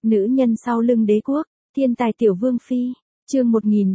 Nữ nhân sau lưng đế quốc, thiên tài tiểu vương phi, chương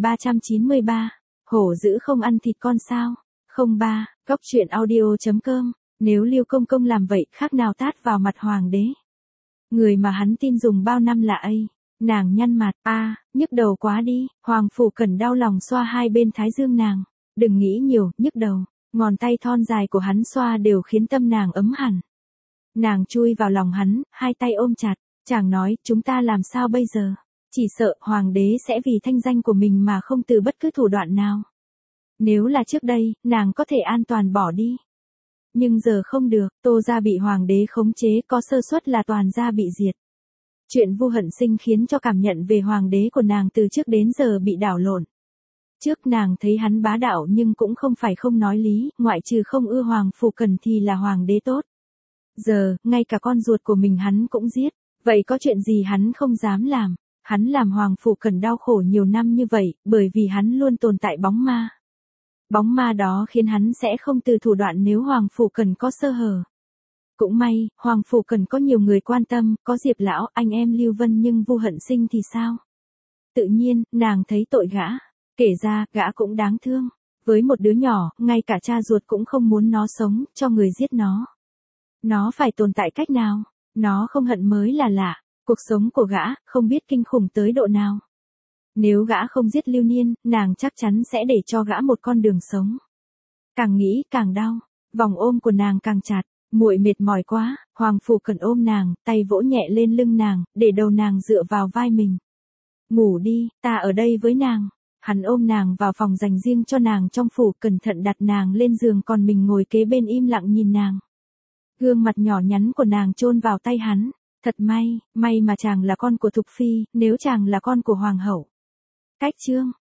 1393, hổ dữ không ăn thịt con sao, 03, góc truyện audio.com, nếu Lưu Công Công làm vậy khác nào tát vào mặt hoàng đế. Người mà hắn tin dùng bao năm là ấy, nàng nhăn mặt, nhức đầu quá đi, Hoàng Phủ Cẩn đau lòng xoa hai bên thái dương nàng, đừng nghĩ nhiều, nhức đầu, ngón tay thon dài của hắn xoa đều khiến tâm nàng ấm hẳn. Nàng chui vào lòng hắn, hai tay ôm chặt, chàng nói, chúng ta làm sao bây giờ? Chỉ sợ hoàng đế sẽ vì thanh danh của mình mà không từ bất cứ thủ đoạn nào. Nếu là trước đây, nàng có thể an toàn bỏ đi. Nhưng giờ không được, Tô gia bị hoàng đế khống chế, có sơ suất là toàn gia bị diệt. Chuyện Vu Hận Sinh khiến cho cảm nhận về hoàng đế của nàng từ trước đến giờ bị đảo lộn. Trước nàng thấy hắn bá đạo nhưng cũng không phải không nói lý, ngoại trừ không ưa Hoàng Phủ Cẩn thì là hoàng đế tốt. Giờ, ngay cả con ruột của mình hắn cũng giết, vậy có chuyện gì hắn không dám làm? Hắn làm Hoàng Phủ Cẩn đau khổ nhiều năm như vậy, bởi vì hắn luôn tồn tại bóng ma. Bóng ma đó khiến hắn sẽ không từ thủ đoạn nếu Hoàng Phủ Cẩn có sơ hở. Cũng may, Hoàng Phủ Cẩn có nhiều người quan tâm, có Diệp Lão, anh em Lưu Vân, nhưng Vu Hận Sinh thì sao? Tự nhiên, nàng thấy tội gã. Kể ra, gã cũng đáng thương. Với một đứa nhỏ, ngay cả cha ruột cũng không muốn nó sống, cho người giết nó. Nó phải tồn tại cách nào? Nó không hận mới là lạ. Cuộc sống của gã, không biết kinh khủng tới độ nào. Nếu gã không giết Lưu Niên, nàng chắc chắn sẽ để cho gã một con đường sống. Càng nghĩ càng đau, vòng ôm của nàng càng chặt, muội mệt mỏi quá, Hoàng Phủ Cẩn ôm nàng, tay vỗ nhẹ lên lưng nàng, để đầu nàng dựa vào vai mình. Ngủ đi, ta ở đây với nàng. Hắn ôm nàng vào phòng dành riêng cho nàng trong phủ, cẩn thận đặt nàng lên giường, còn mình ngồi kế bên im lặng nhìn nàng. Gương mặt nhỏ nhắn của nàng chôn vào tay hắn. Thật may mà chàng là con của Thục Phi, nếu chàng là con của Hoàng hậu. Cách chương,